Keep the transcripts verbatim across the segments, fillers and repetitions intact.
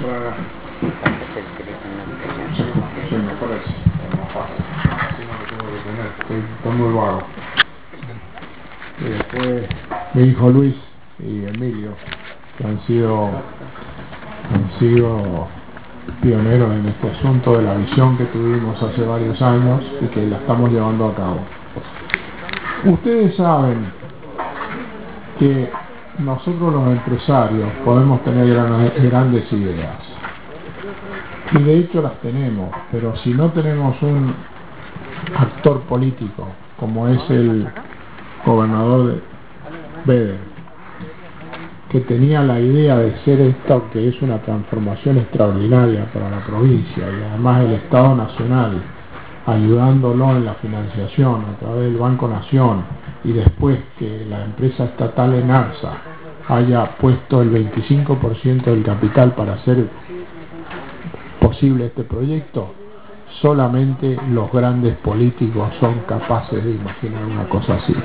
para... Sí, me parece, es más fácil. Así no lo tengo que tener, estoy, estoy muy vago. Y después mi hijo Luis y Emilio, que han sido, han sido pioneros en este asunto de la visión que tuvimos hace varios años y que la estamos llevando a cabo. Ustedes saben que nosotros los empresarios podemos tener gran, grandes ideas, y de hecho las tenemos, pero si no tenemos un actor político como es el gobernador de Beder, que tenía la idea de ser esto que es una transformación extraordinaria para la provincia y además el Estado Nacional ayudándolo en la financiación a través del Banco Nación, y después que la empresa estatal ENARSA haya puesto el veinticinco por ciento del capital para hacer posible este proyecto. Solamente los grandes políticos son capaces de imaginar una cosa así.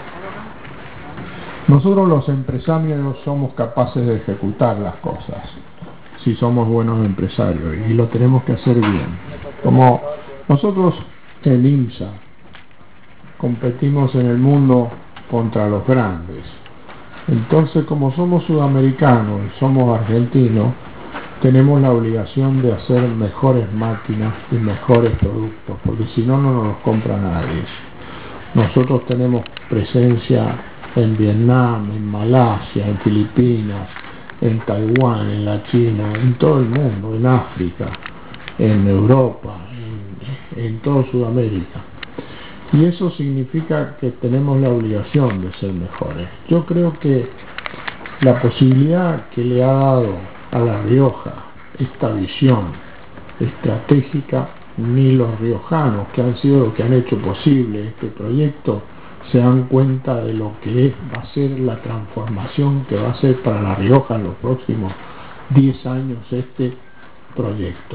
Nosotros los empresarios somos capaces de ejecutar las cosas si somos buenos empresarios, y lo tenemos que hacer bien. Como nosotros, el IMSA, competimos en el mundo contra los grandes. Entonces, como somos sudamericanos y somos argentinos, tenemos la obligación de hacer mejores máquinas y mejores productos, porque si no, no nos los compra nadie. Nosotros tenemos presencia en Vietnam, en Malasia, en Filipinas, en Taiwán, en la China, en todo el mundo, en África, en Europa, en, en toda Sudamérica. Y eso significa que tenemos la obligación de ser mejores. Yo creo que la posibilidad que le ha dado a La Rioja esta visión estratégica, ni los riojanos, que han sido los que han hecho posible este proyecto, se dan cuenta de lo que es, va a ser la transformación que va a ser para La Rioja en los próximos diez años este proyecto.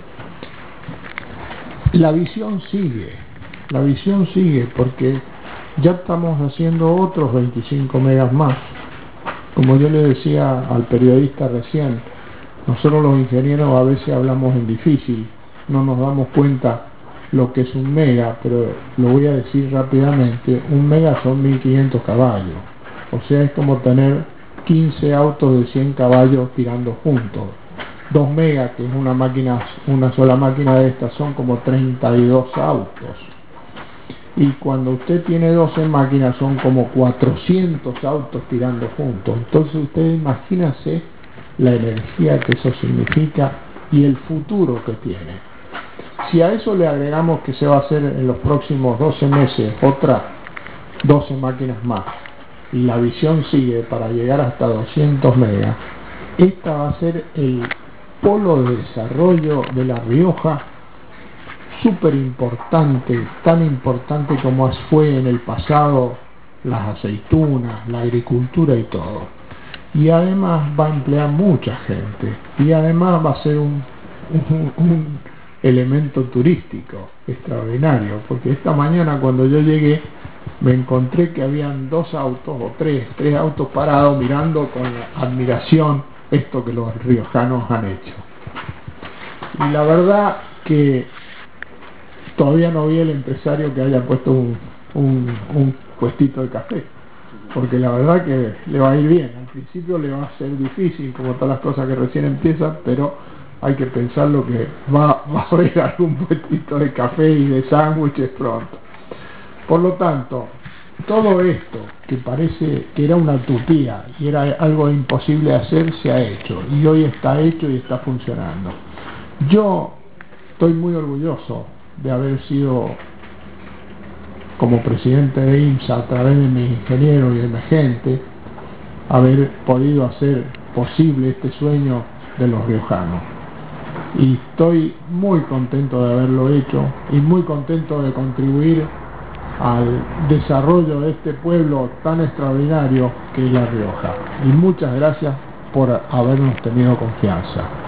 La visión sigue, la visión sigue porque ya estamos haciendo otros veinticinco megas más. Como yo le decía al periodista recién, nosotros los ingenieros a veces hablamos en difícil, no nos damos cuenta lo que es un mega, pero lo voy a decir rápidamente. Un mega son mil quinientos caballos, o sea, es como tener quince autos de cien caballos tirando juntos. Dos megas, que es una máquina, una sola máquina de estas, son como treinta y dos autos. Y cuando usted tiene doce máquinas son como cuatrocientos autos tirando juntos. Entonces usted imagínese la energía que eso significa y el futuro que tiene. Si a eso le agregamos que se va a hacer en los próximos doce meses otras doce máquinas más, y la visión sigue para llegar hasta doscientos megas, esta va a ser el polo de desarrollo de La Rioja, súper importante, tan importante como fue en el pasado las aceitunas, la agricultura y todo. Y además va a emplear mucha gente, y además va a ser un, un, un elemento turístico extraordinario, porque esta mañana cuando yo llegué me encontré que habían dos autos o tres, tres autos parados mirando con admiración esto que los riojanos han hecho. Y la verdad que todavía no vi el empresario que haya puesto un, un, un puestito de café, porque la verdad que le va a ir bien. Al principio le va a ser difícil, como todas las cosas que recién empiezan, pero hay que pensar lo que va, va a haber algún puestito de café y de sándwiches pronto. Por lo tanto, todo esto que parece que era una utopía y era algo imposible de hacer, se ha hecho, y hoy está hecho y está funcionando. Yo estoy muy orgulloso de haber sido, como presidente de IMSA, a través de mis ingenieros y de mi gente, haber podido hacer posible este sueño de los riojanos. Y estoy muy contento de haberlo hecho y muy contento de contribuir al desarrollo de este pueblo tan extraordinario que es La Rioja. Y muchas gracias por habernos tenido confianza.